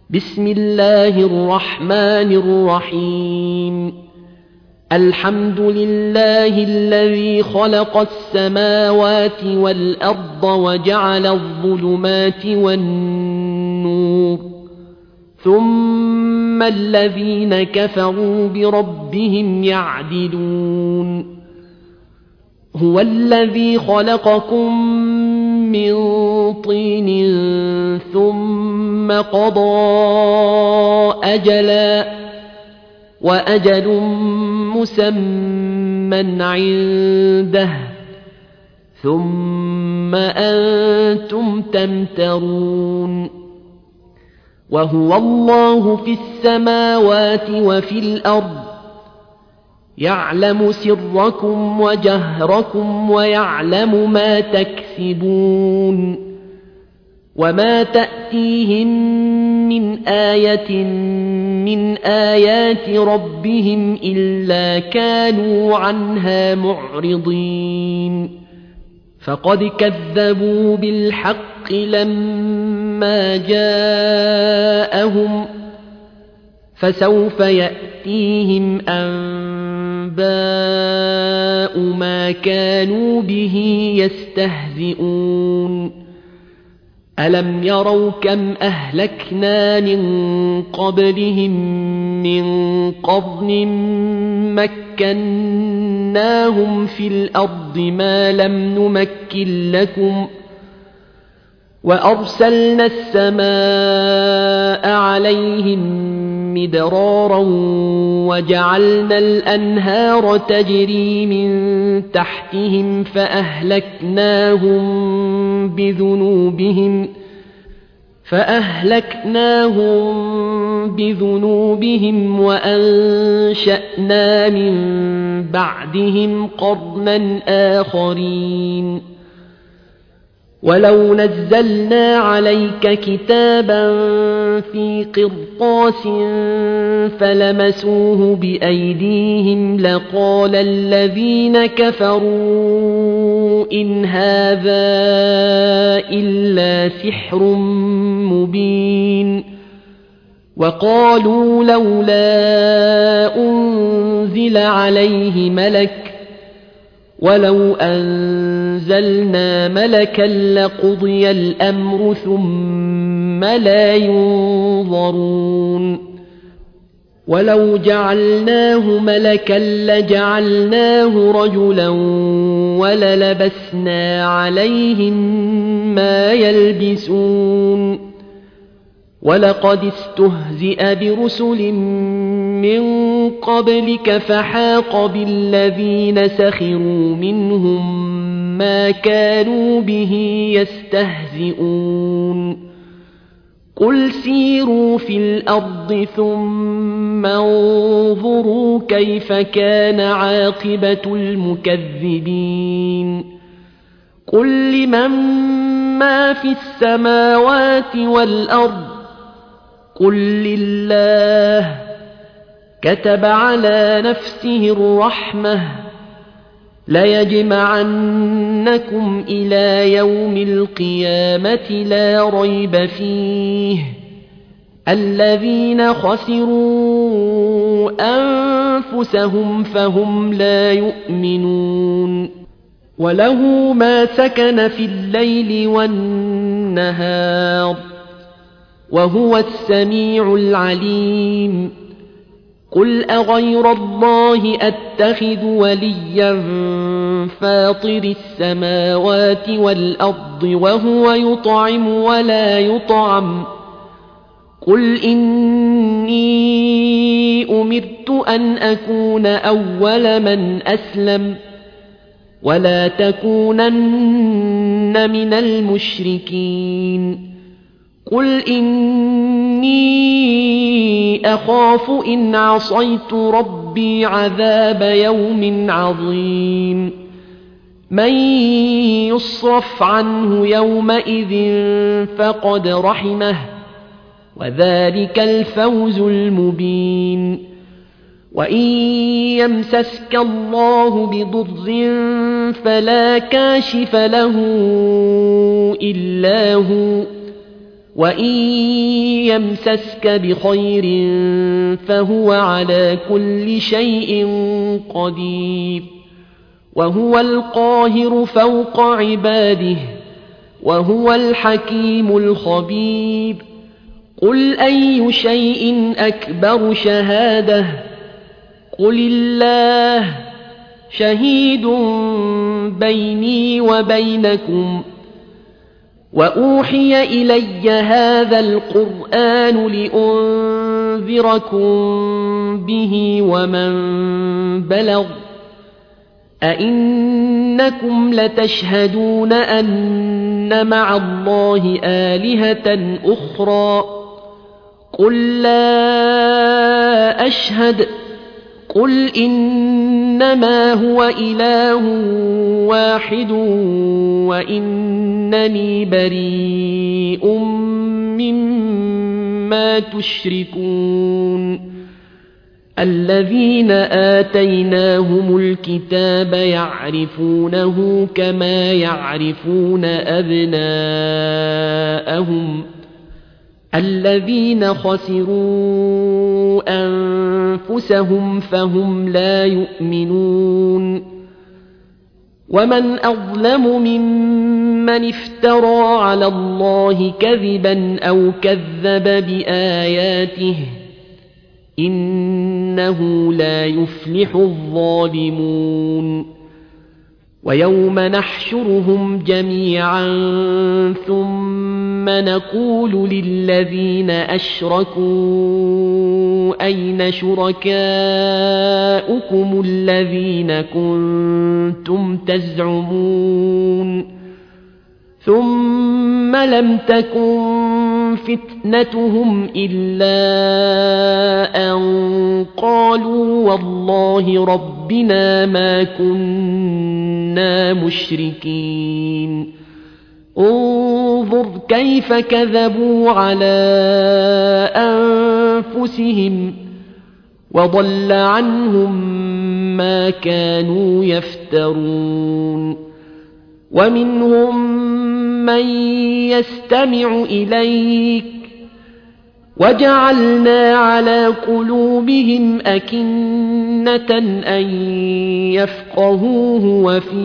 بسم الله الرحمن الرحيم الحمد لله الذي خلق السماوات والأرض وجعل الظلمات والنور ثم الذين كفروا بربهم يعدلون هو الذي خلقكم من طين ثم قضى أجلا وأجل مسمى عنده ثم أنتم تمترون وهو الله في السماوات وفي الأرض يعلم سركم وجهركم ويعلم ما تكسبون وما تأتيهم من آية من آيات ربهم إلا كانوا عنها معرضين فقد كذبوا بالحق لما جاءهم فسوف يأتيهم أنباء ما كانوا به يستهزئون ألم يروا كم أهلكنا من قبلهم من قرن مكناهم في الأرض ما لم نمكن لكم وأرسلنا السماء عليهم مدرارا وجعلنا الأنهار تجري من تحتهم فأهلكناهم بذنوبهم وأنشأنا من بعدهم قرنا آخرين ولو نزلنا عليك كتابا في قرطاس فلمسوه بأيديهم لقال الذين كفروا إن هذا إلا سحر مبين وقالوا لولا أنزل عليه ملك ولو أنزلنا ملكا لقضي الأمر ثم لا ينظرون ولو جعلناه ملكا لجعلناه رجلا وللبسنا عليهم ما يلبسون ولقد استهزئ برسل من قبلك فحاق بالذين سخروا منهم ما كانوا به يستهزئون قل سيروا في الأرض ثم انظروا كيف كان عاقبة المكذبين قل لمن ما في السماوات والأرض قل لله كتب على نفسه الرحمة ليجمعنكم إلى يوم القيامة لا ريب فيه الذين خسروا أنفسهم فهم لا يؤمنون وله ما سكن في الليل والنهار وهو السميع العليم قل أغير الله أتخذ وليا فاطر السماوات والأرض وهو يطعم ولا يطعم قل إني أمرت أن أكون أول من أسلم ولا تكونن من المشركين قل إني أخاف إن عصيت ربي عذاب يوم عظيم من يصرف عنه يومئذ فقد رحمه وذلك الفوز المبين وإن يمسسك الله بضر فلا كاشف له إلا هو وإن يمسسك بخير فهو على كل شيء قدير وهو القاهر فوق عباده وهو الحكيم الخبير قل أي شيء أكبر شهادة قل الله شهيد بيني وبينكم وأوحي إلي هذا القرآن لأنذركم به ومن بلغ أئنكم لتشهدون أن مع الله آلهة أخرى قل لا أشهد قل إنما هو إله واحد وإنني بريء مما تشركون الذين آتيناهم الكتاب يعرفونه كما يعرفون أبناءهم الذين خسروا أنفسهم فهم لا يؤمنون ومن أظلم ممن افترى على الله كذبا أو كذب بآياته إنه لا يفلح الظالمون ويوم نحشرهم جميعا ثم نقول للذين أشركوا أين شركاؤكم الذين كنتم تزعمون ثم لم تكن فتنتهم إلا أن قالوا والله ربنا ما كنا مشركين انظر كيف كذبوا على أنفسهم وضل عنهم ما كانوا يفترون ومنهم من يستمع إليك وجعلنا على قلوبهم أكنة أن يفقهوه وفي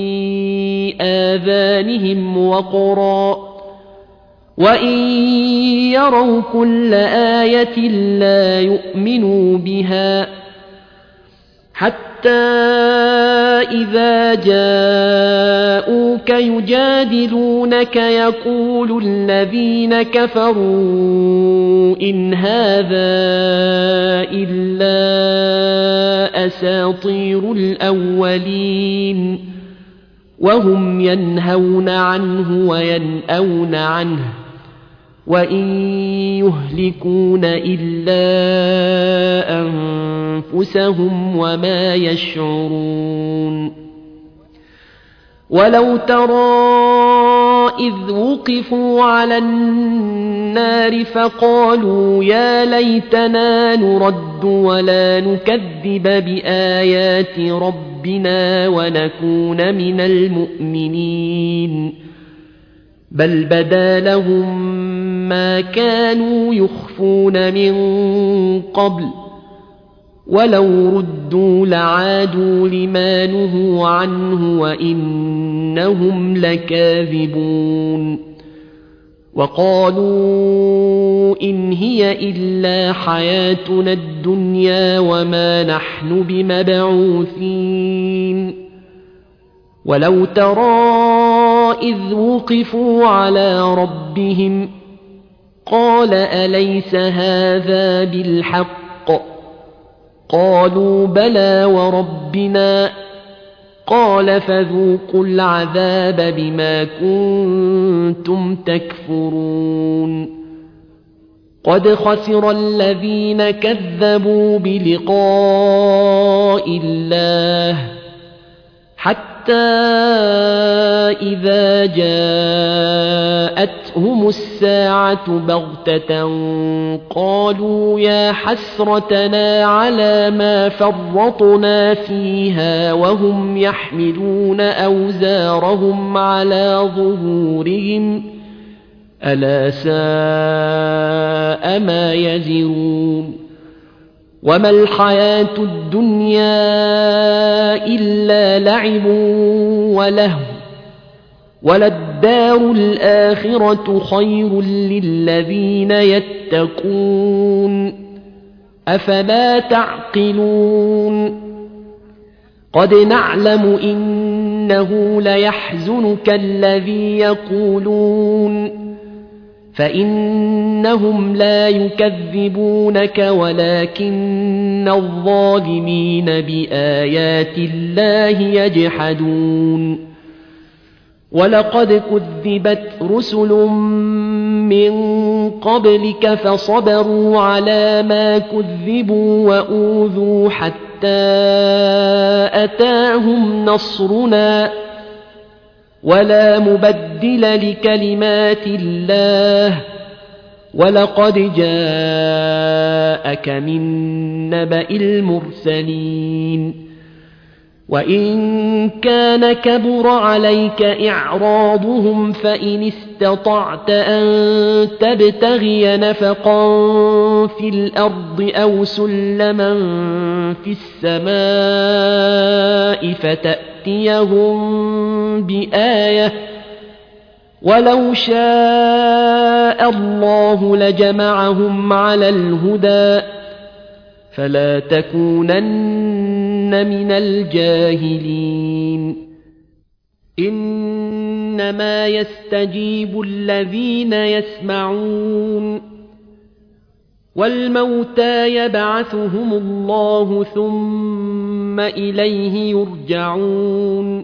آذانهم وقرا وإن يروا كل آية لا يؤمنوا بها حتى إذا جاءوك يجادلونك يقول الذين كفروا إن هذا إلا أساطير الأولين وهم ينهون عنه وينأون عنه وإن يهلكون إلا أنفسهم وما يشعرون ولو ترى إذ وقفوا على النار فقالوا يا ليتنا نرد ولا نكذب بآيات ربنا ونكون من المؤمنين بل بدا لهم ما كانوا يخفون من قبل ولو ردوا لعادوا لما نهوا عنه وإنهم لكاذبون وقالوا إن هي إلا حياتنا الدنيا وما نحن بمبعوثين ولو ترى إذ وقفوا على ربهم قال أليس هذا بالحق قالوا بلى وربنا قال فذوقوا العذاب بما كنتم تكفرون قد خسر الذين كذبوا بلقاء الله حتى إذا جاءتهم الساعة بغتة قالوا يا حسرتنا على ما فرطنا فيها وهم يحملون أوزارهم على ظهورهم ألا ساء ما يزرون وما الحياة الدنيا إلا لعب ولهو وللدار الآخرة خير للذين يتقون أفلا تعقلون قد نعلم إنه ليحزنك الذي يقولون فإنهم لا يكذبونك ولكن الظالمين بآيات الله يجحدون ولقد كذبت رسل من قبلك فصبروا على ما كذبوا وأوذوا حتى أتاهم نصرنا ولا مبدل لكلمات الله ولقد جاءك من نبأ المرسلين وإن كان كبر عليك إعراضهم فإن استطعت أن تبتغي نفقا في الأرض أو سلما في السماء فتأتيهم بآية ولو شاء الله لجمعهم على الهدى فلا تكونن من الجاهلين إنما يستجيب الذين يسمعون والموتى يبعثهم الله ثم إليه يرجعون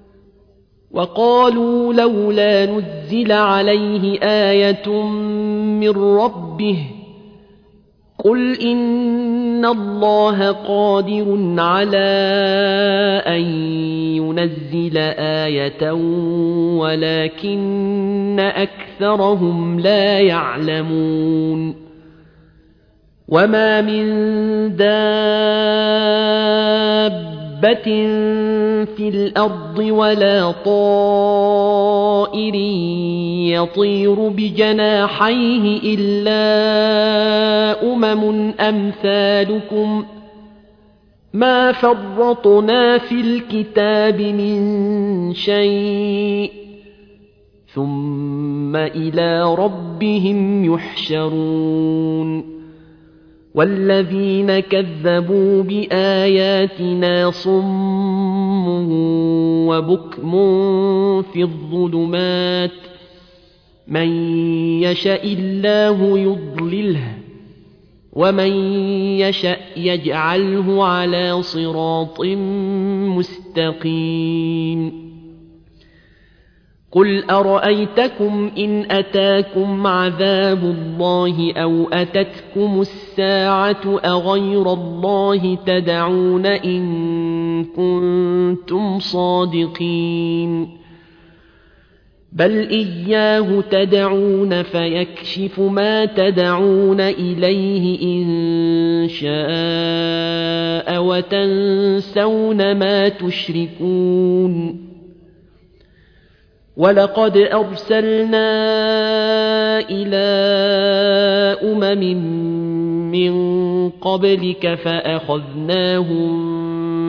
وقالوا لولا نزل عليه آية من ربه قل إن الله قادر على أن ينزل آية ولكن أكثرهم لا يعلمون وما من دابة في الأرض ولا طائر يطير بجناحيه إلا أمثالكم ما فرطنا في الكتاب من شيء ثم إلى ربهم يحشرون والذين كذبوا بآياتنا صم وبكم في الظلمات من يشاء الله يضلله ومن يشاء يجعله على صراط مستقيم قل أرأيتكم إن أتاكم عذاب الله أو أتتكم الساعة أغير الله تدعون إن كنتم صادقين بل إياه تدعون فيكشف ما تدعون إليه إن شاء وتنسون ما تشركون ولقد أرسلنا إلى من قبلك فأخذناهم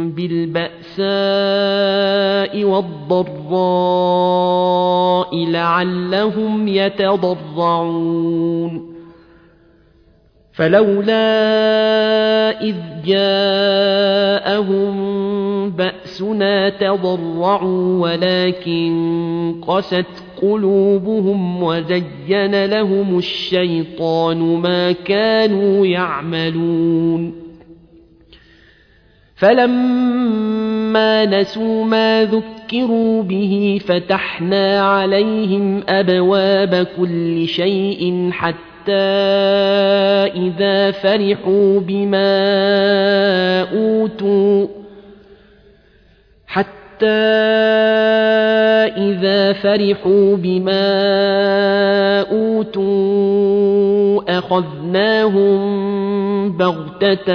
بالبأساء والضراء لعلهم يتضرعون فلولا إذ جاءهم بأسنا تضرعوا ولكن قست قلوبهم وزين لهم الشيطان ما كانوا يعملون فلما نسوا ما ذكروا به فتحنا عليهم أبواب كل شيء حتى إذا فرحوا بما أوتوا أخذناهم بغتة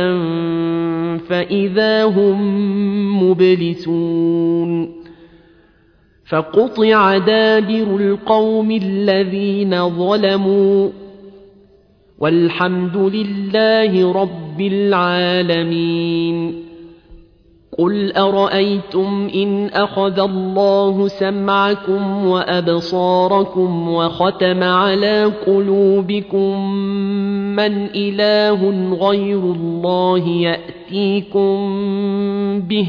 فإذا هم مبلسون فقطع دابر القوم الذين ظلموا والحمد لله رب العالمين. قل أرأيتم إن أخذ الله سمعكم وأبصاركم وختم على قلوبكم من إله غير الله يأتيكم به؟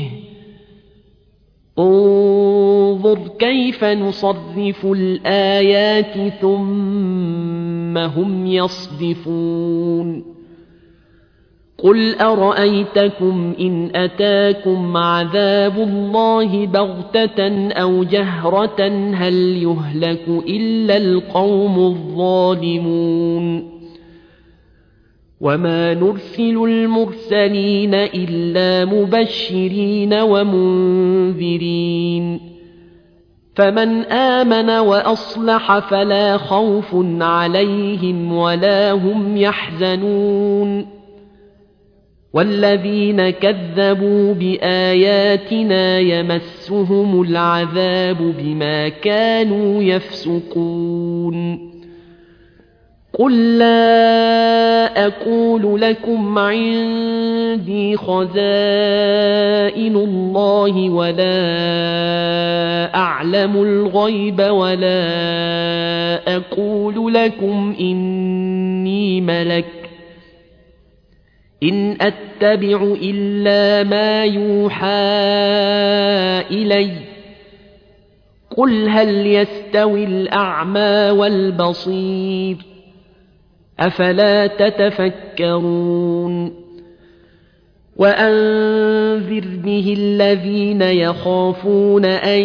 انظر كيف نصرف الآيات ثم هم يصدفون. قل أرأيتكم إن أتاكم عذاب الله بغتة أو جهرة هل يهلك إلا القوم الظالمون؟ وما نرسل المرسلين إلا مبشرين ومنذرين، فمن آمن وأصلح فلا خوف عليهم ولا هم يحزنون. والذين كذبوا بآياتنا يمسهم العذاب بما كانوا يفسقون. قل لا أقول لكم عندي خزائن الله ولا أعلم الغيب ولا أقول لكم إني ملك إن أتبع إلا ما يوحى إلي. قل هل يستوي الأعمى والبصير أفلا تتفكرون. وأنذر به الذين يخافون أن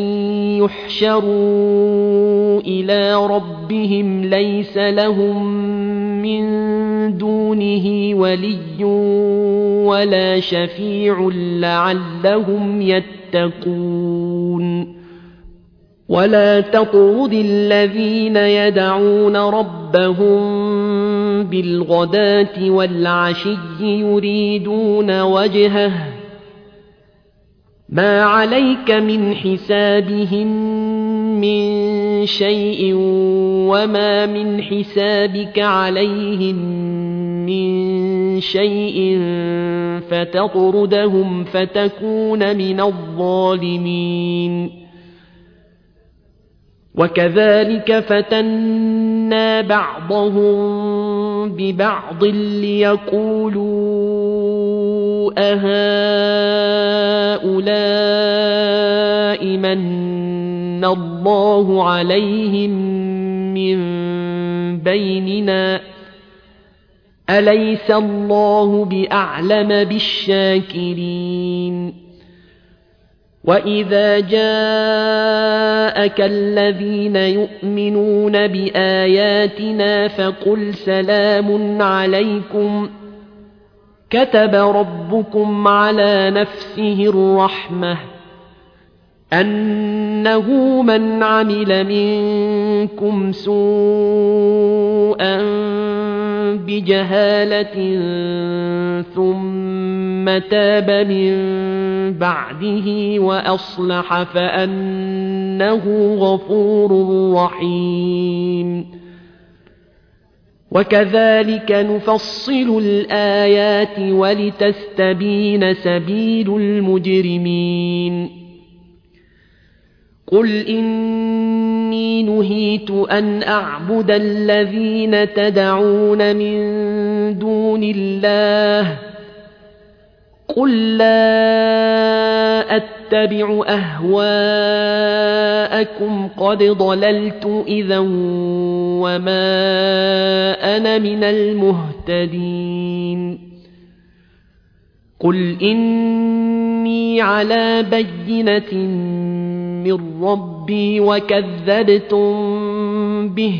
يحشروا إلى ربهم ليس لهم من دونه ولي ولا شفيع لعلهم يتقون. ولا تطرد الذين يدعون ربهم بالغداة والعشي يريدون وجهه ما عليك من حسابهم من شيء وما من حسابك عليهم من شيء فتطردهم فتكون من الظالمين. وكذلك فتنا بعضهم ببعض ليقولوا أهؤلاء من الله عليهم من بيننا أليس الله بأعلم بالشاكرين. وإذا جاءك الذين يؤمنون بآياتنا فقل سلام عليكم كتب ربكم على نفسه الرحمة أنه من عمل منكم سوءا بجهالة ثم تاب من بعده وأصلح فأنه غفور رحيم. وكذلك نفصل الآيات ولتستبين سبيل المجرمين. قل إني نهيت أن أعبد الذين تدعون من دون الله قل لا أتبع أهواءكم قد ضللت إذا وما أنا من المهتدين. قل إني على بينة من ربي وكذبتم به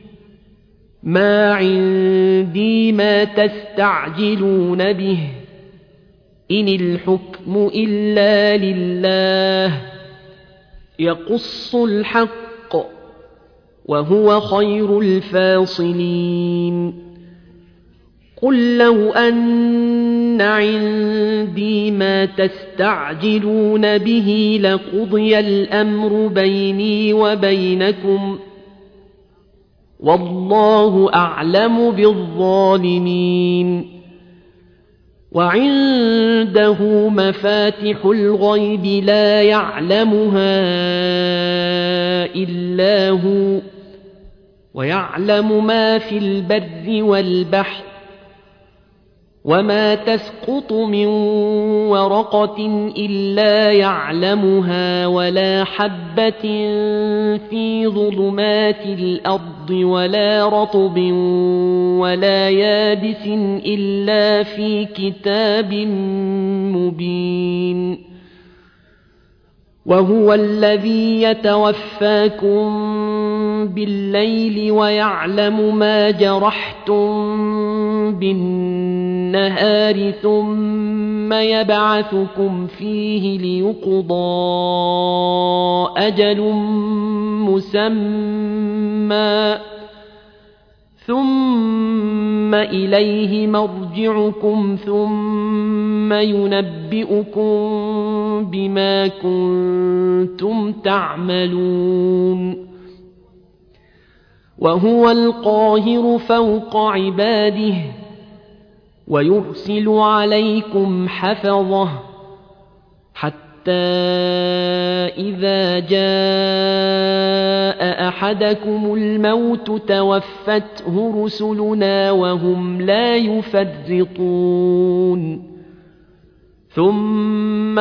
ما عندي ما تستعجلون به إن الحكم إلا لله يقص الحق وهو خير الفاصلين. قل لو أن إن عندي ما تستعجلون به لقضي الأمر بيني وبينكم والله أعلم بالظالمين وعنده مفاتح الغيب لا يعلمها إلا هو ويعلم ما في البر والبحر وما تسقط من ورقة إلا يعلمها ولا حبة في ظلمات الأرض ولا رطب ولا يابس إلا في كتاب مبين وهو الذي يتوفاكم بالليل ويعلم ما جرحتم بالنهار ثم يبعثكم فيه ليقضى أجل مسمى ثم إليه مرجعكم ثم ينبئكم بما كنتم تعملون وهو القاهر فوق عباده ويرسل عليكم حفظه حتى إذا جاء أحدكم الموت توفته رسلنا وهم لا يفرطون ثم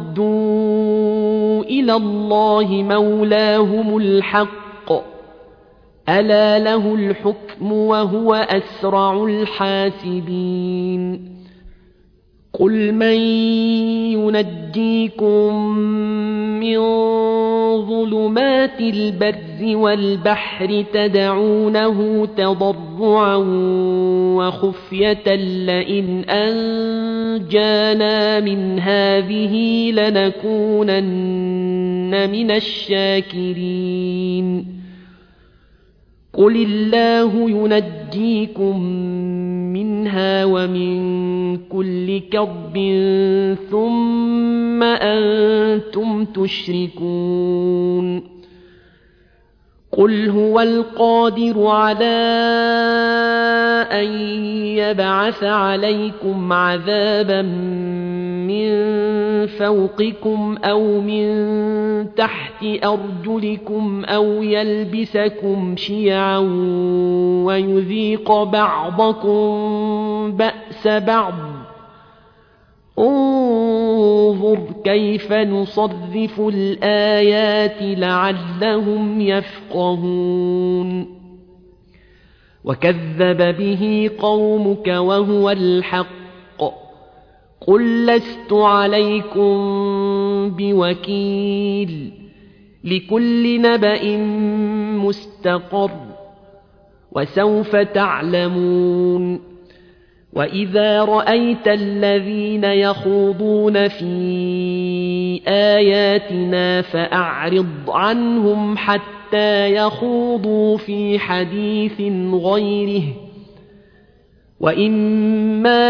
ردوا إلى الله مولاهم الحق ألا له الحكم وهو أسرع الحاسبين قل من ينجيكم من ظلمات البر والبحر تدعونه تضرعا وخفية لئن أنجانا من هذه لنكونن من الشاكرين قل الله ينجيكم منها ومن كل كرب ثم أنتم تشركون قل هو القادر على أن يبعث عليكم عذابا من فوقكم أو من تحت أرجلكم أو يلبسكم شيعا ويذيق بعضكم بأس بعض انظر كيف نصرف الآيات لعلهم يفقهون وكذب به قومك وهو الحق قل لست عليكم بوكيل لكل نبأ مستقر وسوف تعلمون وإذا رأيت الذين يخوضون في آياتنا فأعرض عنهم حتى يخوضوا في حديث غيره وإما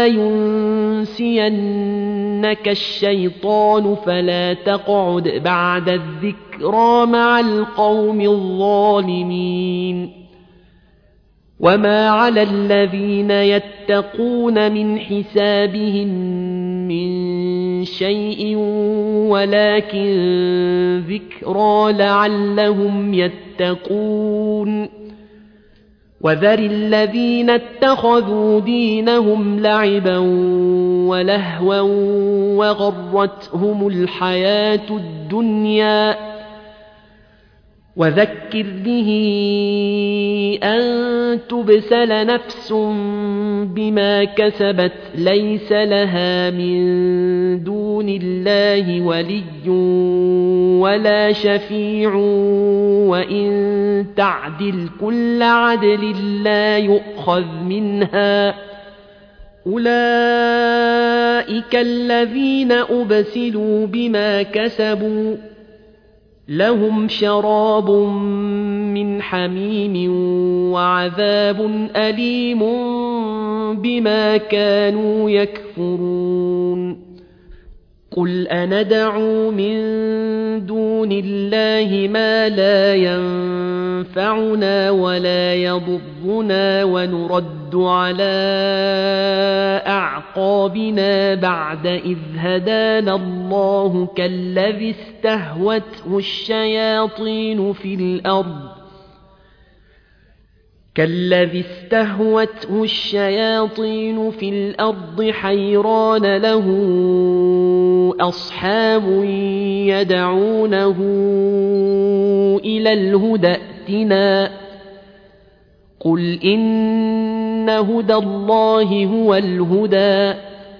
ينسينك الشيطان فلا تقعد بعد الذكرى مع القوم الظالمين وما على الذين يتقون من حسابهم من شيء ولكن ذكرى لعلهم يتقون وذر الذين اتخذوا دينهم لعبا ولهوا وغرتهم الحياة الدنيا وذكر به أن تبسل نفس بما كسبت ليس لها من دون الله ولي ولا شفيع وإن تعدل كل عدل لا يؤخذ منها أولئك الذين أبسلوا بما كسبوا لهم شراب من حميم وعذاب أليم بما كانوا يكفرون قل أندعو من دون الله ما لا ينفعنا ولا يضرنا ونرد على أعقابنا بعد إذ هدانا الله كالذي استهوته الشياطين في الأرض حيران له أصحاب يدعونه إلى الهدى ائتنا قل إن هدى الله هو الهدى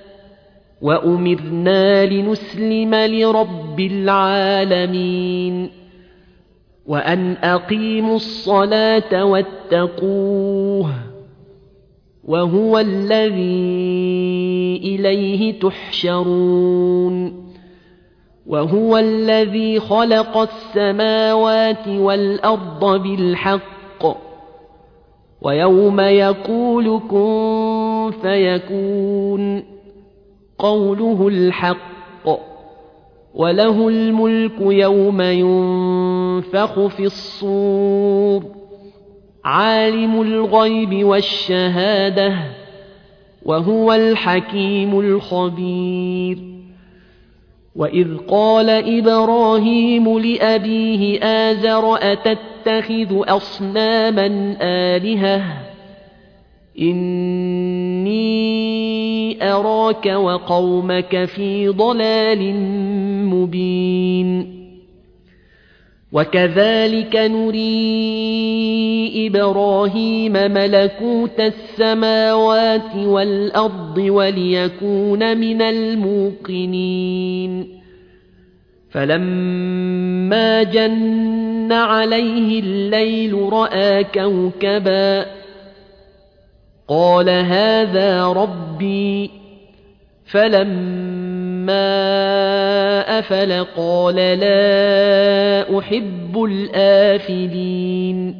وأمرنا لنسلم لرب العالمين وأن أقيموا الصلاة واتقوه وهو الذي إليه تحشرون وهو الذي خلق السماوات والأرض بالحق ويوم يقول كن فيكون قوله الحق وله الملك يوم ينفخ في الصور عالم الغيب والشهادة وهو الحكيم الخبير وإذ قال إبراهيم لأبيه آزر أتتخذ أصناما آلهة إني أراك وقومك في ضلال مبين وكذلك نري إبراهيم ملكوت السماوات والأرض وليكون من الموقنين فلما جن عليه الليل رأى كوكبا قال هذا ربي فلما أفل قال لا أحب الآفلين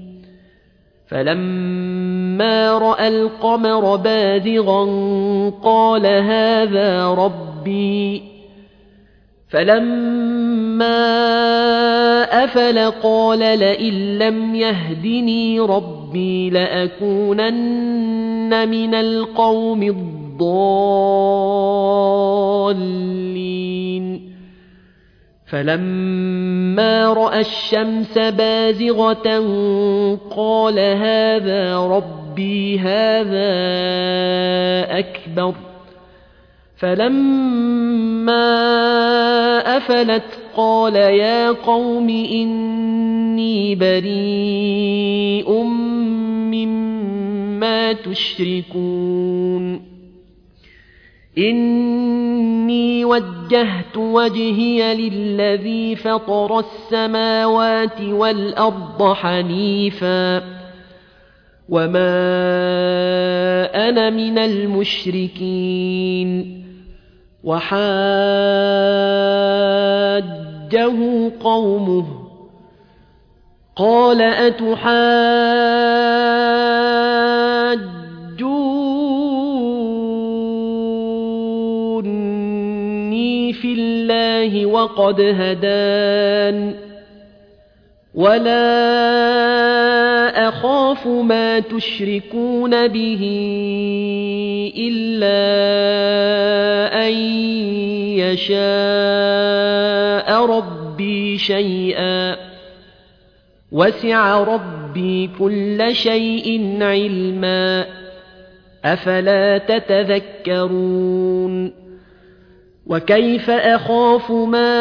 فلما رأى القمر بازغا قال هذا ربي فلما أفل قال لئن لم يهدني ربي لأكونن من القوم الضالين فلما رأى الشمس بازغة قال هذا ربي هذا أكبر فلما أفلت قال يا قوم إني بريء مما تشركون إني وجهت وجهي للذي فطر السماوات والأرض حنيفا وما أنا من المشركين وحاجه قومه قال أتحاجوني في الله وقد هدان ولا أخاف ما تشركون به إلا أن يشاء ربي شيئا وسع ربي كل شيء علما أفلا تتذكرون وكيف أخاف ما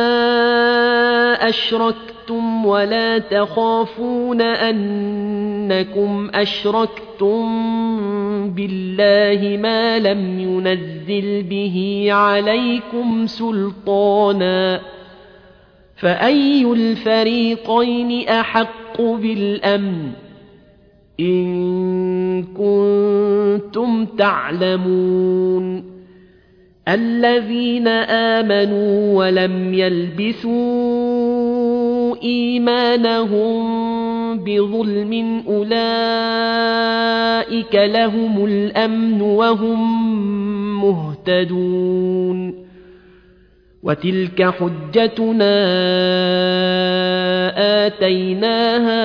أشركتم ولا تخافون أنكم أشركتم بالله ما لم ينزل به عليكم سلطانا فأي الفريقين أحق بالأمن إن كنتم تعلمون الذين آمنوا ولم يلبسوا إيمانهم بظلم أولئك لهم الأمن وهم مهتدون وتلك حجتنا آتيناها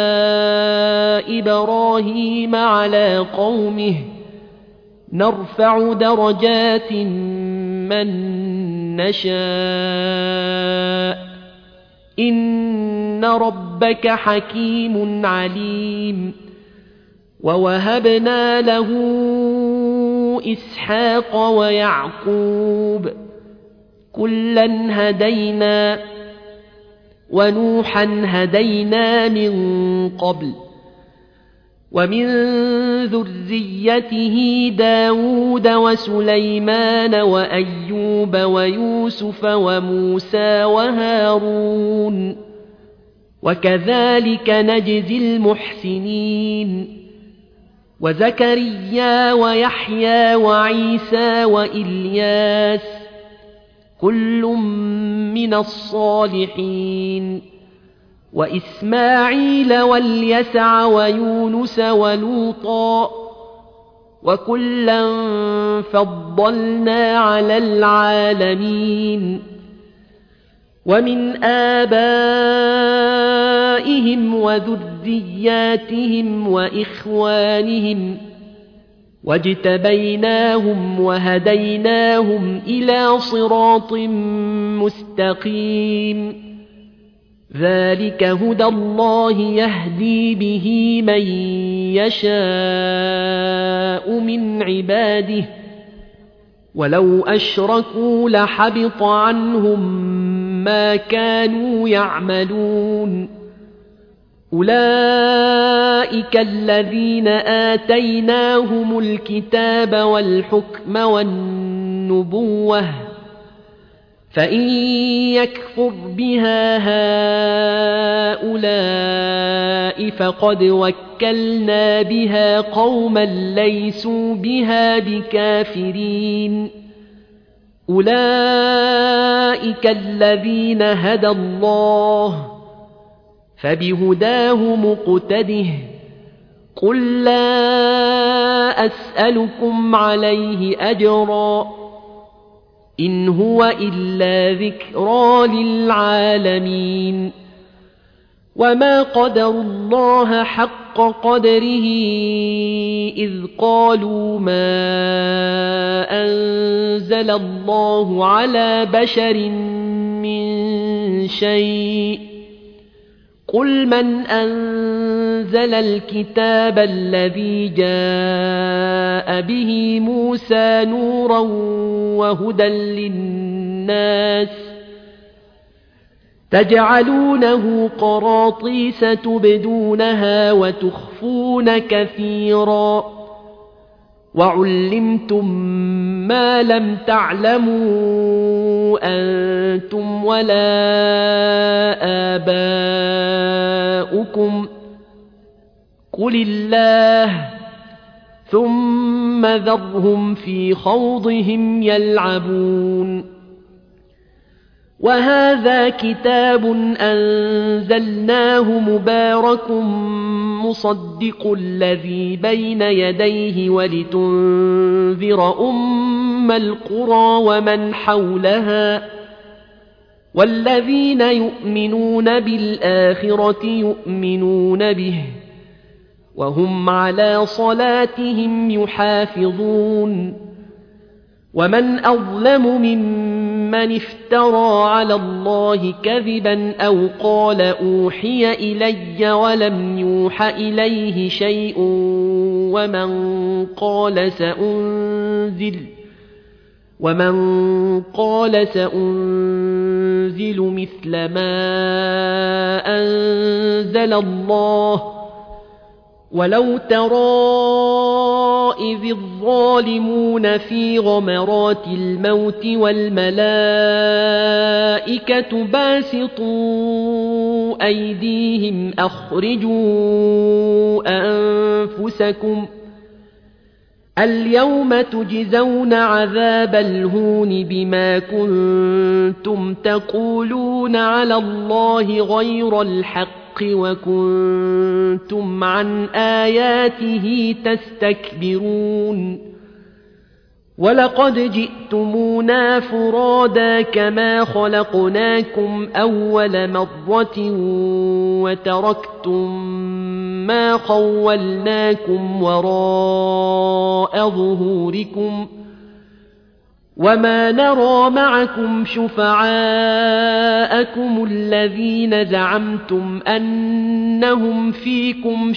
إبراهيم على قومه نرفع درجات من نشاء إن ربك حكيم عليم ووهبنا له إسحاق ويعقوب كلا هدينا ونوحا هدينا من قبل ومن ذريته داود وسليمان وأيوب ويوسف وموسى وهارون وكذلك نجزي المحسنين وزكريا ويحيى وعيسى وإلياس كل من الصالحين وإسماعيل واليسع ويونس ولوطا وكلا فضلنا على العالمين ومن آبائهم وذرياتهم وإخوانهم واجتبيناهم وهديناهم إلى صراط مستقيم ذلك هدى الله يهدي به من يشاء من عباده ولو أشركوا لحبط عنهم ما كانوا يعملون أولئك الذين آتيناهم الكتاب والحكم والنبوة فإن يكفر بها هؤلاء فقد وكلنا بها قوما ليسوا بها بكافرين أولئك الذين هدى الله فبهداه مقتده قل لا أسألكم عليه أجرا إن هو إلا ذكرى للعالمين وما قدروا الله حق قدره إذ قالوا ما أنزل الله على بشر من شيء قل من أنزل الكتاب الذي جاء به موسى نورا وهدى للناس تجعلونه قراطيس تبدونها وتخفون كثيرا وعلمتم ما لم تعلموا أنتم ولا آباؤكم قل الله ثم ذرهم في خوضهم يلعبون وهذا كتاب أنزلناه مبارك مصدق الذي بين يديه ولتنذر أم القرى ومن حولها والذين يؤمنون بالآخرة يؤمنون به وهم على صلاتهم يحافظون ومن أظلم ممن افترى على الله كذبا أو قال أوحي إلي ولم يوح إليه شيء ومن قال سأنزل مثل ما أنزل الله ولو ترى إذ الظالمون في غمرات الموت والملائكة باسطوا أيديهم أخرجوا أنفسكم اليوم تجزون عذاب الهون بما كنتم تقولون على الله غير الحق وكنتم عن آياته تستكبرون ولقد جئتمونا فرادا كما خلقناكم أول مرة وتركتم ما خولناكم وراء ظهوركم وما نرى معكم شفعاءكم الذين زعمتم أنهم فيكم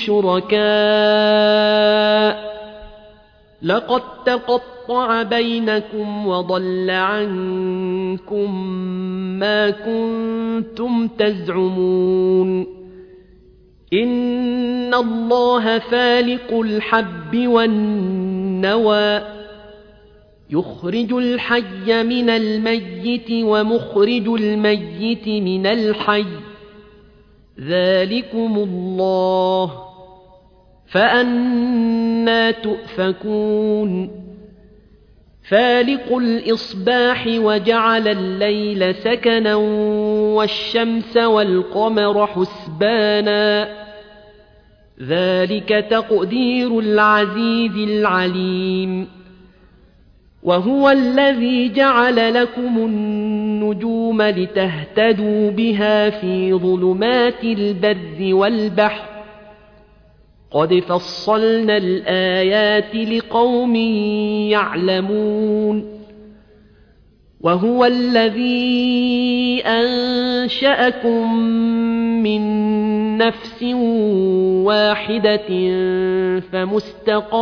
شركاء لقد تقطع بينكم وضل عنكم ما كنتم تزعمون إن الله فالق الحب والنوى يخرج الحي من الميت ومخرج الميت من الحي ذلكم الله فأنى تؤفكون فالق الإصباح وجعل الليل سكنا والشمس والقمر حسبانا ذلك تقدير العزيز العليم وهو الذي جعل لكم النجوم لتهتدوا بها في ظلمات البر والبحر قد فصلنا الآيات لقوم يعلمون وهو الذي أنشأكم من نفس واحدة فمستقر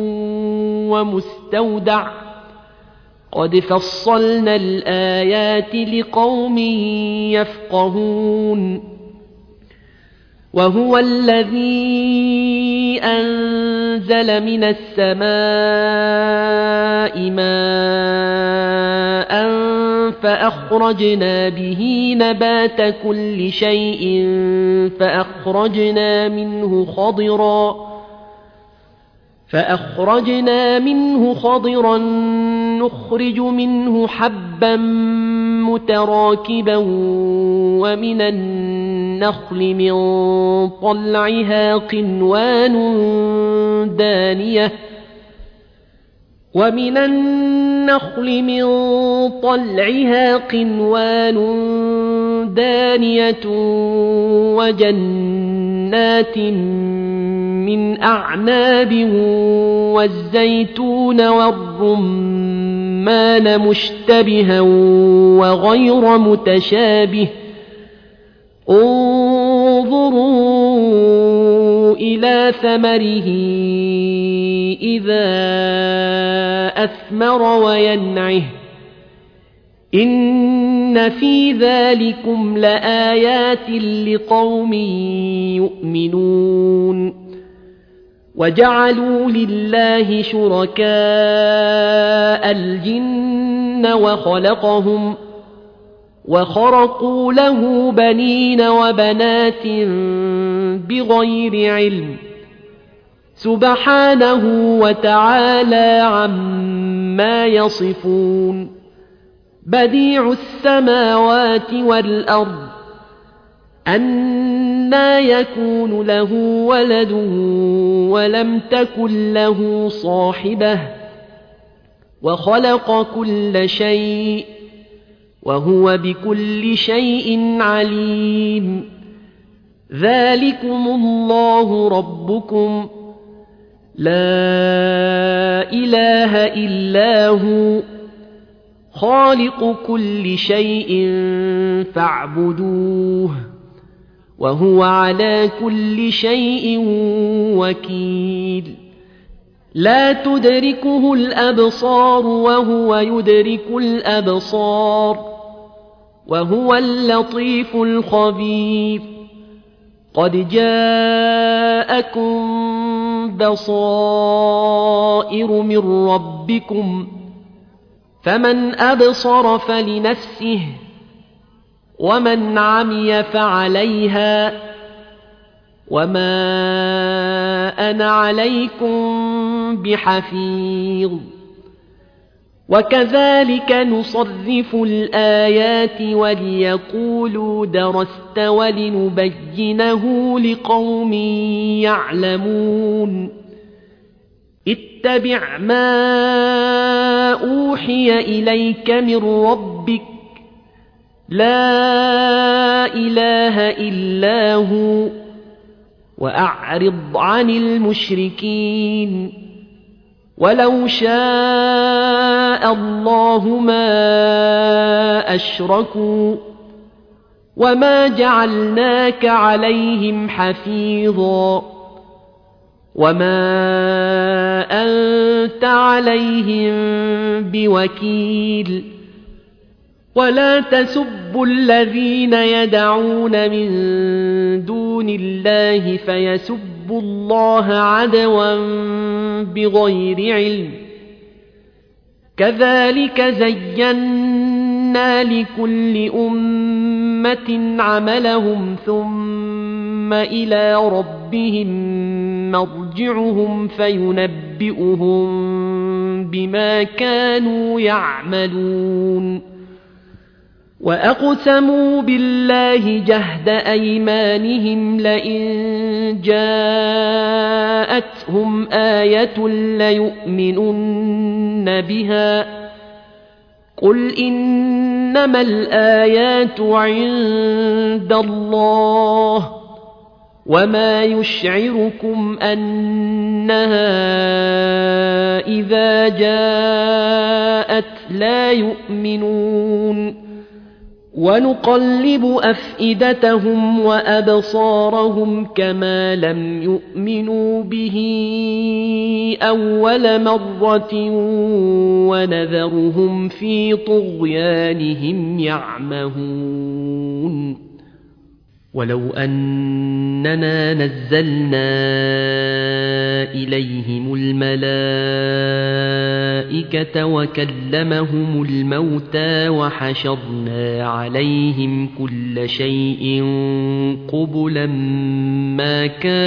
ومستودع قد فصلنا الآيات لقوم يفقهون وهو الذي أنزل من السماء ماء فأخرجنا به نبات كل شيء فأخرجنا منه خضرا نخرج منه حبا متراكبا ومن النخل من طلعها قنوان دانية وجنات من أعناب والزيتون والرمان مشتبها وغير متشابه انظروا إلى ثمره إذا أثمر وينعه إن في ذلكم لآيات لقوم يؤمنون وجعلوا لله شركاء الجن وخرقوا له بنين وبنات بغير علم سبحانه وتعالى عما يصفون بديع السماوات والأرض أنى يكون له ولد ولم تكن له صاحبة وخلق كل شيء وهو بكل شيء عليم ذلكم الله ربكم لا إله إلا هو خالق كل شيء فاعبدوه وهو على كل شيء وكيل لا تدركه الأبصار وهو يدرك الأبصار وهو اللطيف الخبير قد جاءكم بصائر من ربكم فمن أبصر فلنفسه ومن عمي فعليها وما أنا عليكم بحفيظ وكذلك نصرف الآيات وليقولوا درست ولنبينه لقوم يعلمون اتبع ما أوحي إليك من ربك لا إله إلا هو وأعرض عن المشركين ولو شاء الله ما أشركوا وما جعلناك عليهم حفيظا وما أنت عليهم بوكيل ولا تسبوا الذين يدعون من دون الله فيسبوا الله عدوا بغير علم كذلك زينا لكل أمة عملهم ثم إلى ربهم مرجعهم فينبئهم بما كانوا يعملون وأقسموا بالله جهد أيمانهم لئن جاءتهم آية ليؤمنن بها قل إنما الآيات عند الله وما يشعركم أنها إذا جاءت لا يؤمنون ونقلب أفئدتهم وأبصارهم كما لم يؤمنوا به أول مرة ونذرهم في طغيانهم يعمهون ولو أننا نزلنا إليهم الملائكة وكلمهم الموتى وحشرنا عليهم كل شيء قبلا ما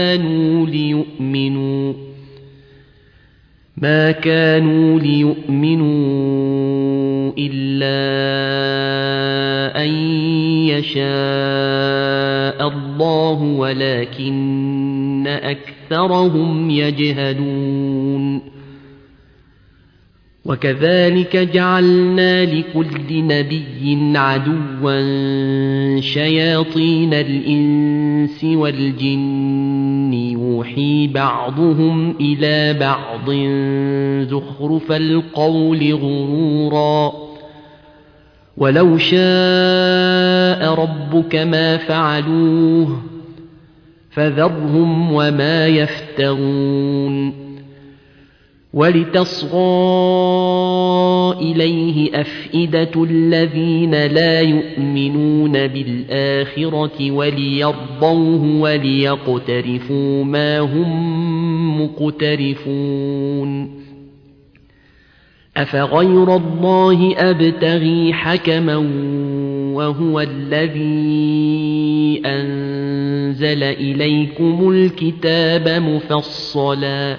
كانوا ليؤمنوا إلا أن يشاء الله ولكن أكثرهم يجهلون وكذلك جعلنا لكل نبي عدوا شياطين الإنس والجن يوحي بعضهم إلى بعض زخرف القول غرورا ولو شاء ربك ما فعلوه فذرهم وما يفترون ولتصغى إليه أفئدة الذين لا يؤمنون بالآخرة وليرضوه وليقترفوا ما هم مقترفون أفغير الله أبتغي حكما وهو الذي أنزل إليكم الكتاب مفصلا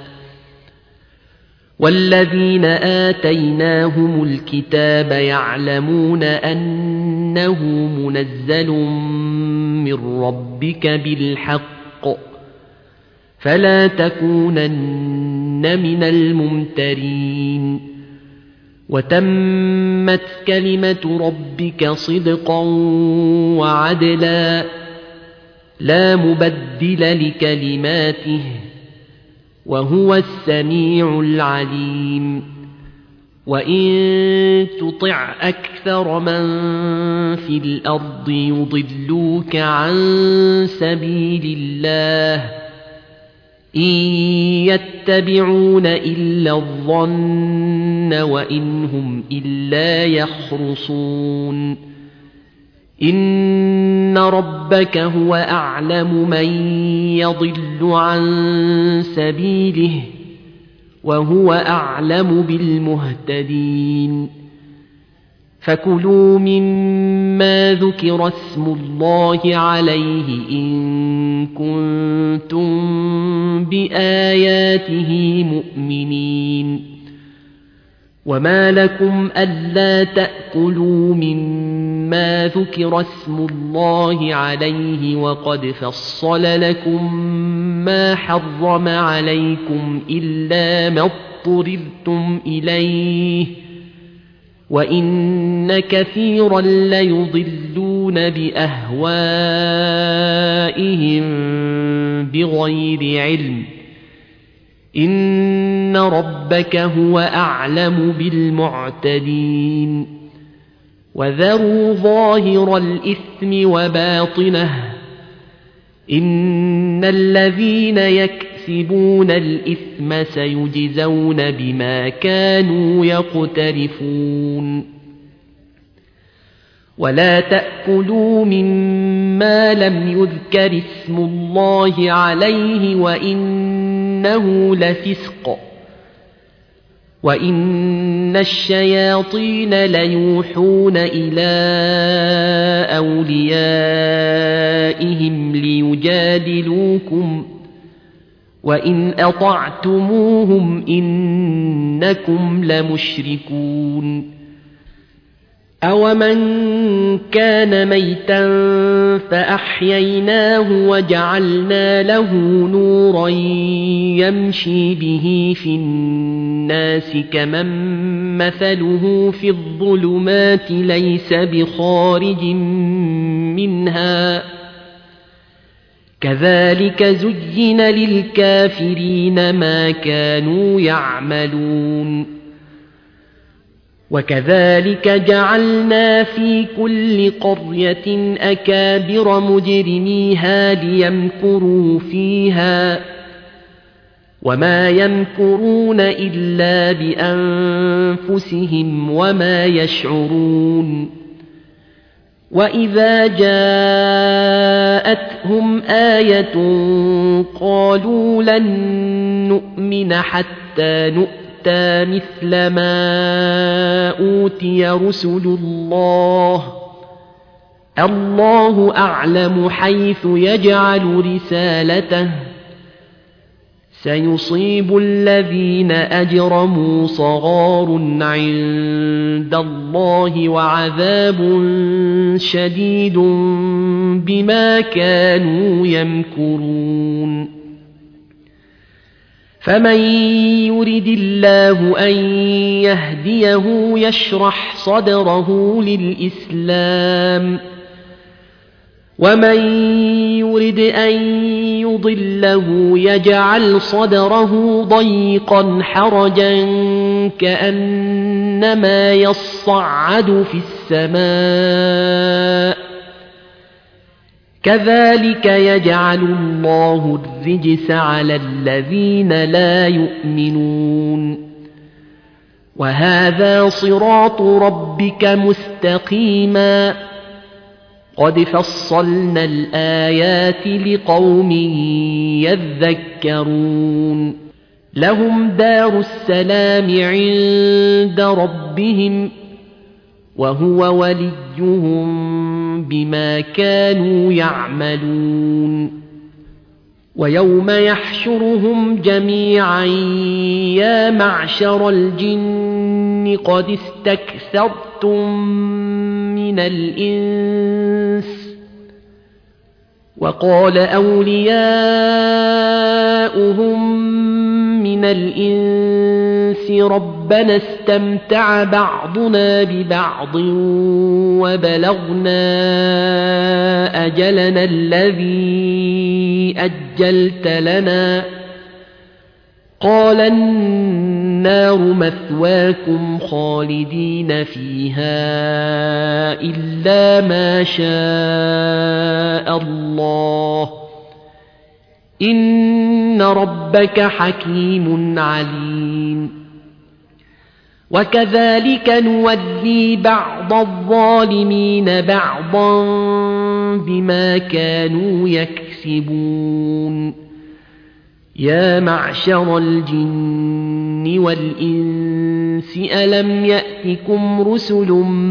والذين آتيناهم الكتاب يعلمون أنه منزل من ربك بالحق فلا تكونن من الممترين وتمت كلمة ربك صدقا وعدلا لا مبدل لكلماته وهو السميع العليم وإن تطع أكثر من في الأرض يضلوك عن سبيل الله إن يتبعون إلا الظن وإن هم إلا يخرصون إن ربك هو أعلم من يضل عن سبيله وهو أعلم بالمهتدين فكلوا مما ذكر اسم الله عليه إن كنتم بآياته مؤمنين وما لكم ألا تأكلوا مما ذكر اسم الله عليه وقد فصل لكم ما حرم عليكم إلا ما اضطررتم إليه وإن كثيرا ليضلون بأهوائهم بغير علم إن ربك هو أعلم بالمعتدين وذروا ظاهر الإثم وباطنه إن الذين يكسبون الإثم سيجزون بما كانوا يقترفون ولا تأكلوا مما لم يذكر اسم الله عليه وإنه لفسق وإن الشياطين ليوحون إلى أوليائهم ليجادلوكم وإن أطعتموهم إنكم لمشركون أومن كان ميتا فأحييناه وجعلنا له نورا يمشي به في الناس كمن مثله في الظلمات ليس بخارج منها كذلك زين للكافرين ما كانوا يعملون وكذلك جعلنا في كل قرية أكابر مجرميها ليمكروا فيها وما يمكرون إلا بأنفسهم وما يشعرون وإذا جاءتهم آية قالوا لن نؤمن حتى نؤمن مثل ما أوتي رسل الله أعلم حيث يجعل رسالته سيصيب الذين أجرموا صغار عند الله وعذاب شديد بما كانوا يمكرون فمن يرد الله أن يهديه يشرح صدره للإسلام ومن يرد أن يضله يجعل صدره ضيقا حرجا كأنما يصعد في السماء كذلك يجعل الله الرجس على الذين لا يؤمنون وهذا صراط ربك مستقيما قد فصلنا الآيات لقوم يذكرون لهم دار السلام عند ربهم وهو وليهم بما كانوا يعملون ويوم يحشرهم جميعا يا معشر الجن قد استكثرتم من الإنس وقال أولياؤهم من الإنس ربنا استمتع بعضنا ببعض وبلغنا أجلنا الذي أجلت لنا قال النار مثواكم خالدين فيها إلا ما شاء الله إن ربك حكيم عليم وكذلك نولي بعض الظالمين بعضا بما كانوا يكسبون يا معشر الجن والإنس ألم يأتكم رسل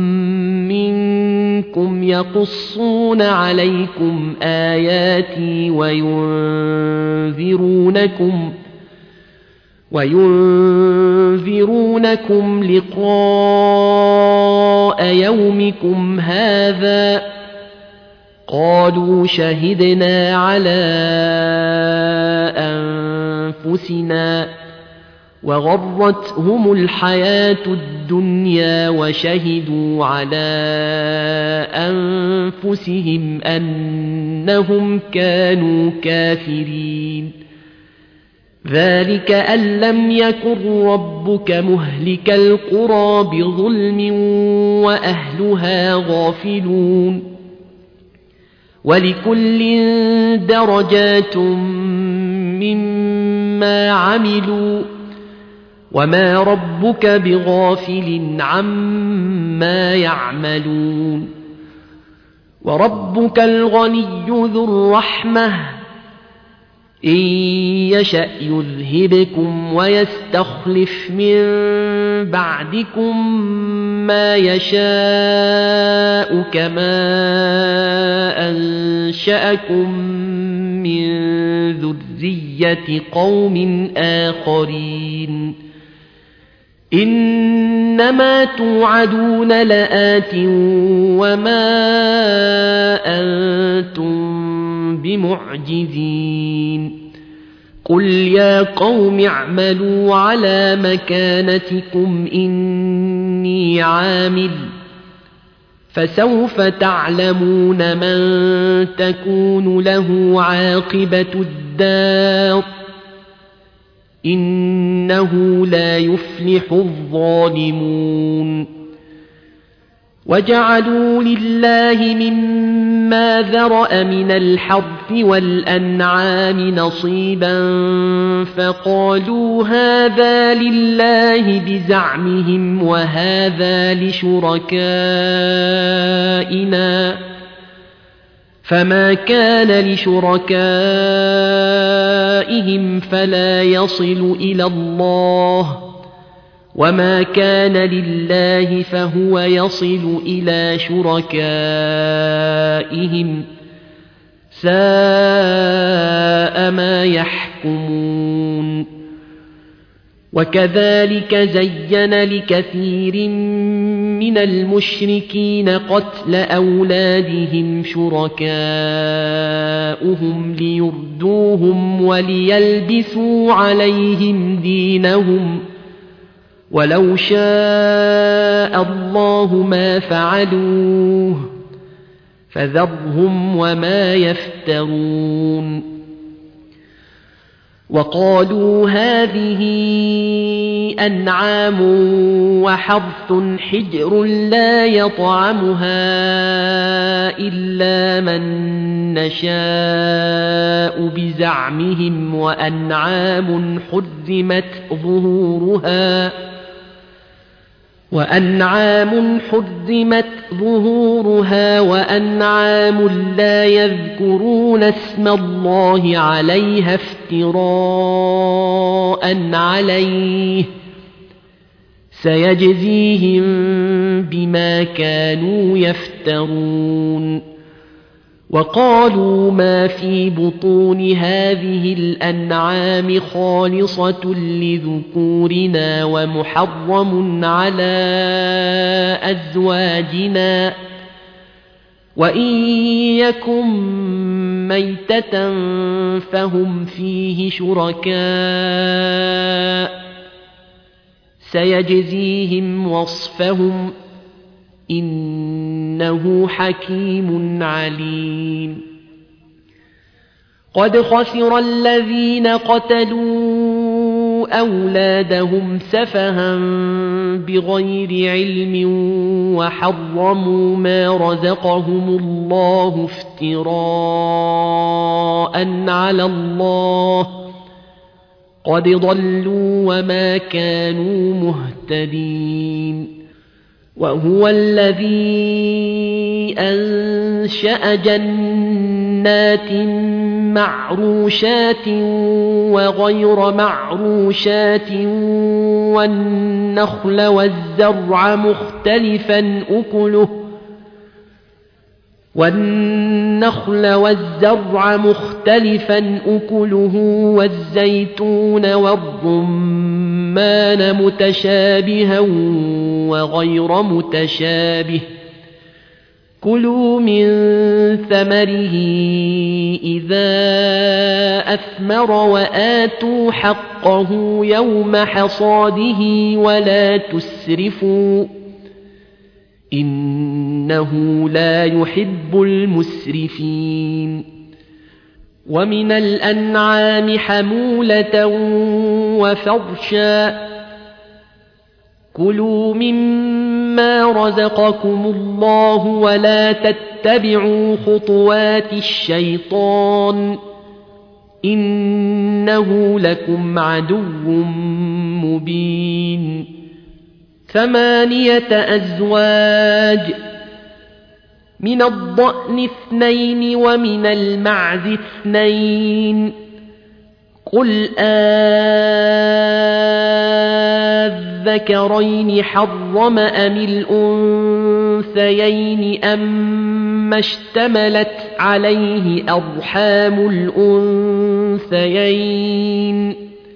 منكم يقصون عليكم وينذرونكم لقاء يومكم هذا قالوا شهدنا على أنفسنا وغرتهم الحياة الدنيا وشهدوا على أنفسهم أنهم كانوا كافرين ذلك أن لم يكن ربك مهلك القرى بظلم وأهلها غافلون ولكل درجات مما عملوا وما ربك بغافل عما يعملون وربك الغني ذو الرحمة إن يشأ يذهبكم ويستخلف من بعدكم ما يشاء كما أنشأكم من ذرية قوم آخرين إنما توعدون لآت وما أنتم بمعجزين قل يا قوم اعملوا على مكانتكم إني عامل فسوف تعلمون من تكون له عاقبة الدار إنه لا يفلح الظالمون وجعلوا لله مما ذرأ من الحرث والأنعام نصيبا فقالوا هذا لله بزعمهم وهذا لشركائنا فما كان لشركائهم فلا يصل إلى الله وما كان لله فهو يصل إلى شركائهم ساء ما يحكمون وكذلك زين لكثير من المشركين قتل أولادهم شركاؤهم ليردوهم وليلبسوا عليهم دينهم ولو شاء الله ما فعلوه فذرهم وما يفترون وقالوا هذه أنعام وحرث حجر لا يطعمها إلا من نشاء بزعمهم وأنعام حرمت ظهورها وأنعام لا يذكرون اسم الله عليها افتراء عليه سيجزيهم بما كانوا يفترون وقالوا ما في بطون هذه الأنعام خالصة لذكورنا ومحرم على أزواجنا وإن يكن ميتة فهم فيه شركاء سيجزيهم وصفهم إنه حكيم عليم قد خسر الذين قتلوا أولادهم سفها بغير علم وحرموا ما رزقهم الله افتراء على الله قد ضلوا وما كانوا مهتدين وهو الذي أنشأ جنات معروشات وغير معروشات والنخل والزرع مختلفا أكله والنخل والزرع مختلفا أكله والزيتون والرمان متشابها وغير متشابه كلوا من ثمره إذا أثمر وآتوا حقه يوم حصاده ولا تسرفوا إنه لا يحب المسرفين ومن الأنعام حمولة وفرشا كلوا مما رزقكم الله ولا تتبعوا خطوات الشيطان إنه لكم عدو مبين 8 أزواج من الضأن 2 ومن المعز 2 قل أذكرين حرم أم الأنثيين أما اشتملت عليه أرحام الأنثيين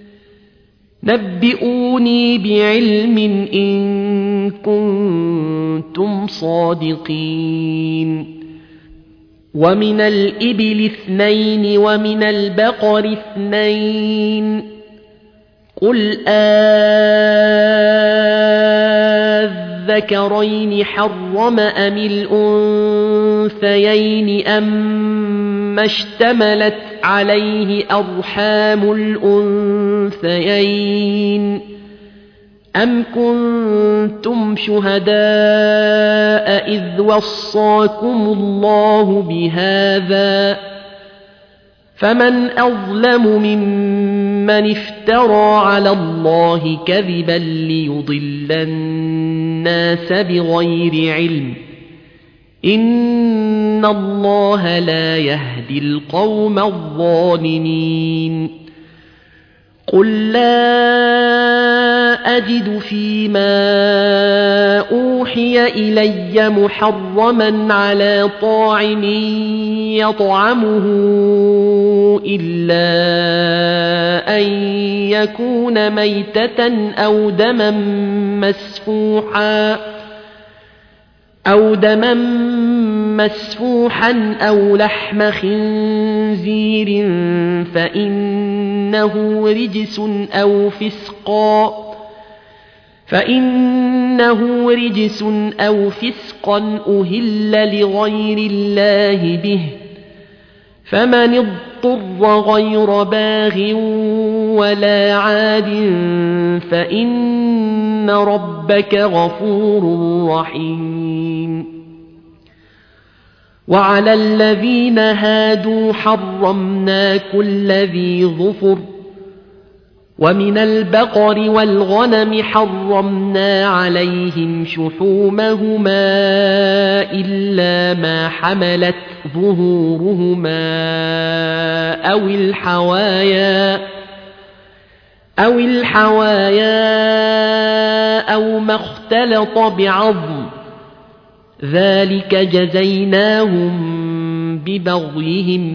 نبئوني بعلم إن كنتم صادقين ومن الإبل 2 ومن البقر 2 قل أذكرين حرم أم الأنثيين أما اشتملت عليه أرحام الأنثيين أم كنتم شهداء إذ وصاكم الله بهذا فمن أظلم ممن افترى على الله كذبا ليضل الناس بغير علم إن الله لا يهدي القوم الظالمين قل لا أجد فيما أوحي إلي محرما على طاعم يطعمه إلا أن يكون ميتة أو دما مسفوحا أو لحم خنزير فإنه رجس أو فسقا أهل لغير الله به فمن اضطر غير باغ ولا عاد فإن ربك غفور رحيم وعلى الذين هادوا حرمنا كل ذي ظفر ومن البقر والغنم حرمنا عليهم شحومهما إلا ما حملت ظهورهما أو الحوايا أو ما اختلط بعظم ذلك جزيناهم ببغيهم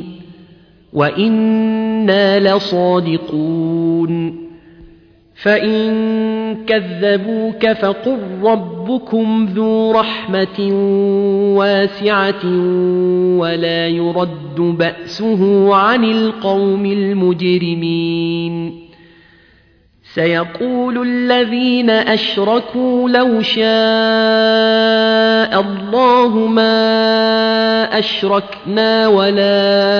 وإنا لصادقون فإن كذبوك فقل ربكم ذو رحمة واسعة ولا يرد بأسه عن القوم المجرمين سيقول الذين أشركوا لو شاء الله ما أشركنا ولا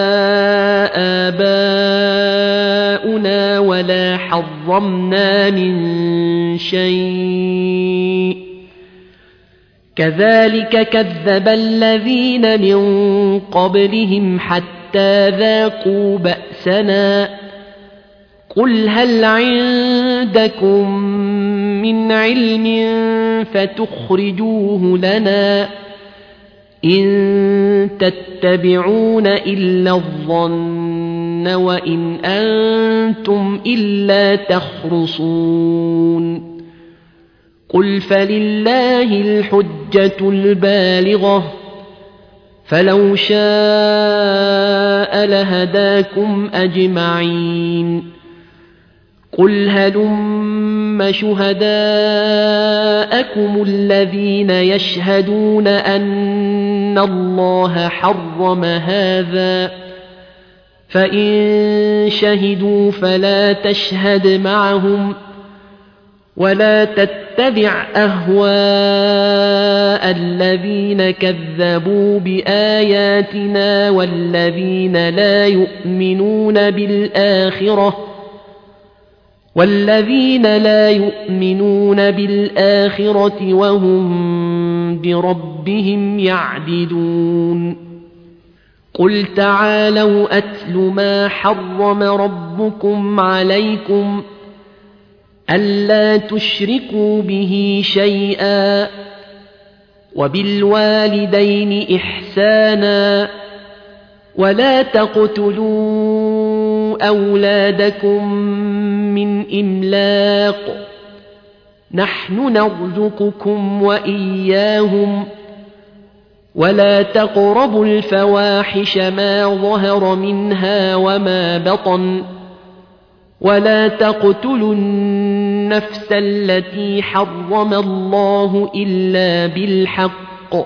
آباؤنا ولا حرمنا من شيء كذلك كذب الذين من قبلهم حتى ذاقوا بأسنا قل هل عندكم من علم فتخرجوه لنا إن تتبعون إلا الظن وإن أنتم إلا تخرصون قل فلله الحجة البالغة فلو شاء لهداكم أجمعين قل هلم شهداءكم الذين يشهدون أن الله حرم هذا فإن شهدوا فلا تشهد معهم ولا تتبع أهواء الذين كذبوا بآياتنا والذين لا يؤمنون بالآخرة وهم بربهم يعدلون قل تعالوا أتل ما حرم ربكم عليكم ألا تشركوا به شيئا وبالوالدين إحسانا ولا تقتلوا أولادكم من إملاق نحن نرزقكم وإياهم ولا تقربوا الفواحش ما ظهر منها وما بطن ولا تقتلوا النفس التي حرم الله إلا بالحق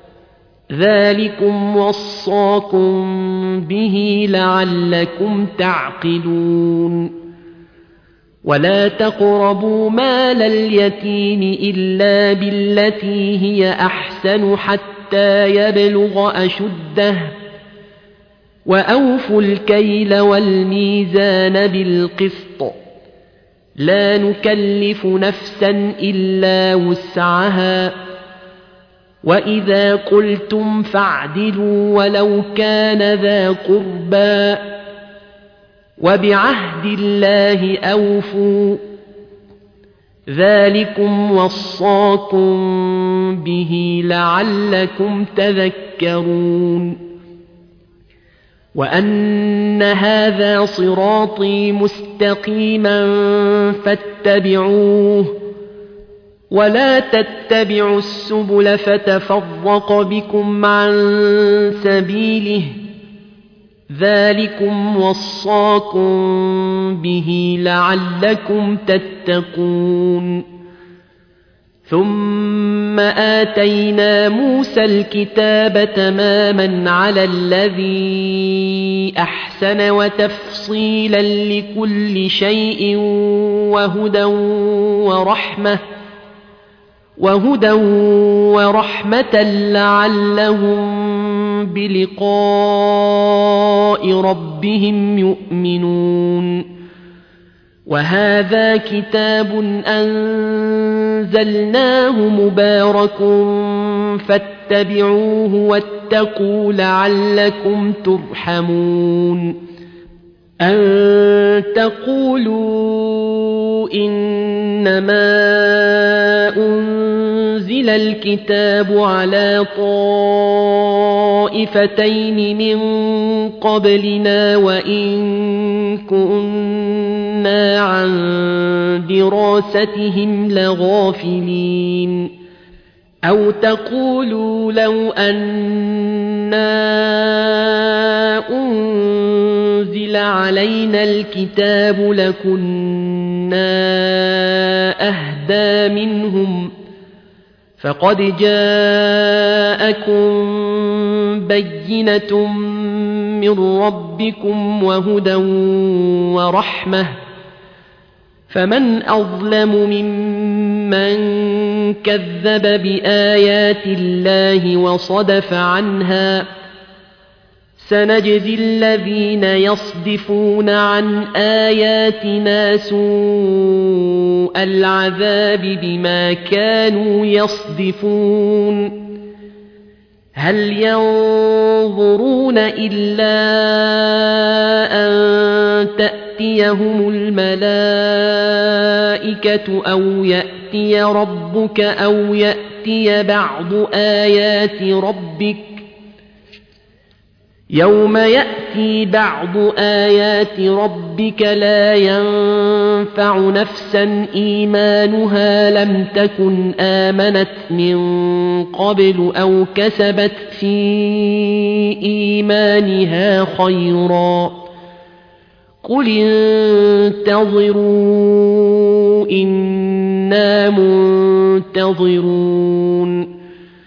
ذلكم وصاكم به لعلكم تعقلون ولا تقربوا مال اليتيم إلا بالتي هي أحسن حتى يبلغ أشده وأوفوا الكيل والميزان بالقسط لا نكلف نفسا إلا وسعها وإذا قلتم فاعدلوا ولو كان ذا قربى وبعهد الله أوفوا ذلكم وصاكم به لعلكم تذكرون وأن هذا صراطي مستقيما فاتبعوه ولا تتبعوا السبل فتفرق بكم عن سبيله ذلكم وصاكم به لعلكم تتقون ثم آتينا موسى الكتاب تماما على الذي أحسن وتفصيلا لكل شيء وهدى ورحمة لعلهم بلقاء ربهم يؤمنون وهذا كتاب أنزلناه مبارك فاتبعوه واتقوا لعلكم ترحمون أن تقولوا إنما أنزل الكتاب على طائفتين من قبلنا وإن كنا عن دراستهم لغافلين أو تقولوا لو أنا أنزل علينا الكتاب لكنا أهدى منهم فقد جاءكم بينة من ربكم وهدى ورحمة فمن أظلم ممن كذب بآيات الله وصدف عنها سنجزي الذين يصدفون عن آياتنا سوء العذاب بما كانوا يصدفون هل ينظرون إلا أن تأتيهم الملائكة أو يأتي ربك أو يأتي بعض آيات ربك يوم يأتي بعض آيات ربك لا ينفع نفسا إيمانها لم تكن آمنت من قبل أو كسبت في إيمانها خيرا قل انتظروا إنا منتظرون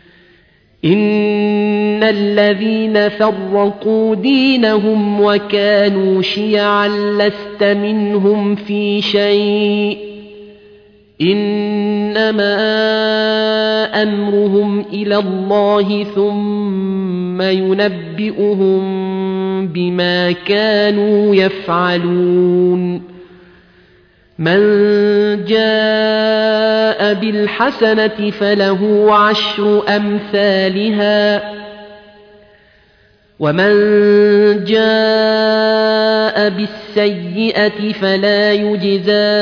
إن الذين فرقوا دينهم وكانوا شيعا لست منهم في شيء إنما أمرهم إلى الله ثم ينبئهم بما كانوا يفعلون من جاء بالحسنة فله 10 أمثالها ومن جاء بالسيئة فلا يجزى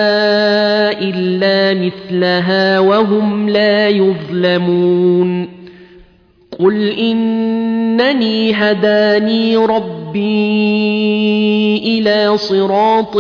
إلا مثلها وهم لا يظلمون قل إنني هداني ربي إلى صراط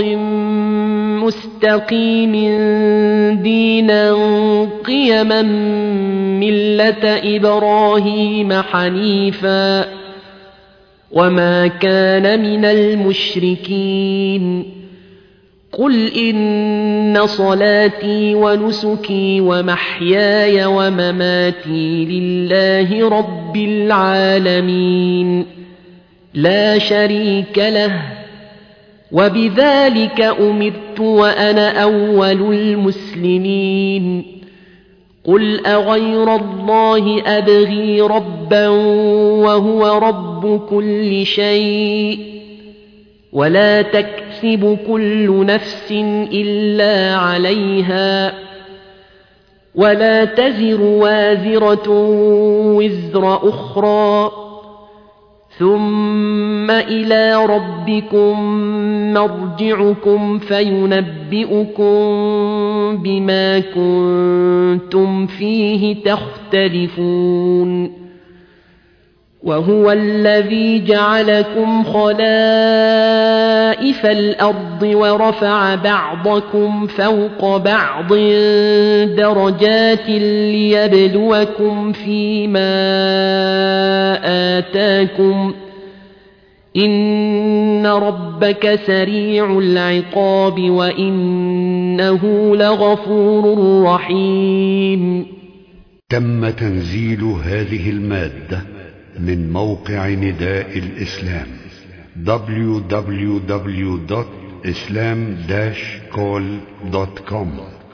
مستقيم دينا قيما ملة إبراهيم حنيفا وما كان من المشركين قل إن صلاتي ونسكي ومحياي ومماتي لله رب العالمين لا شريك له وبذلك أمرت وأنا أول المسلمين قل أغير الله أبغي ربا وهو رب كل شيء ولا تكسب كل نفس إلا عليها ولا تزر وازرة وزر أخرى ثم إلى ربكم مرجعكم فينبئكم بما كنتم فيه تختلفون وهو الذي جعلكم خلائف الأرض ورفع بعضكم فوق بعض درجات ليبلوكم فيما آتاكم إن ربك سريع العقاب وإنه لغفور رحيم. تم تنزيل هذه المادة من موقع نداء الإسلام www.islam-call.com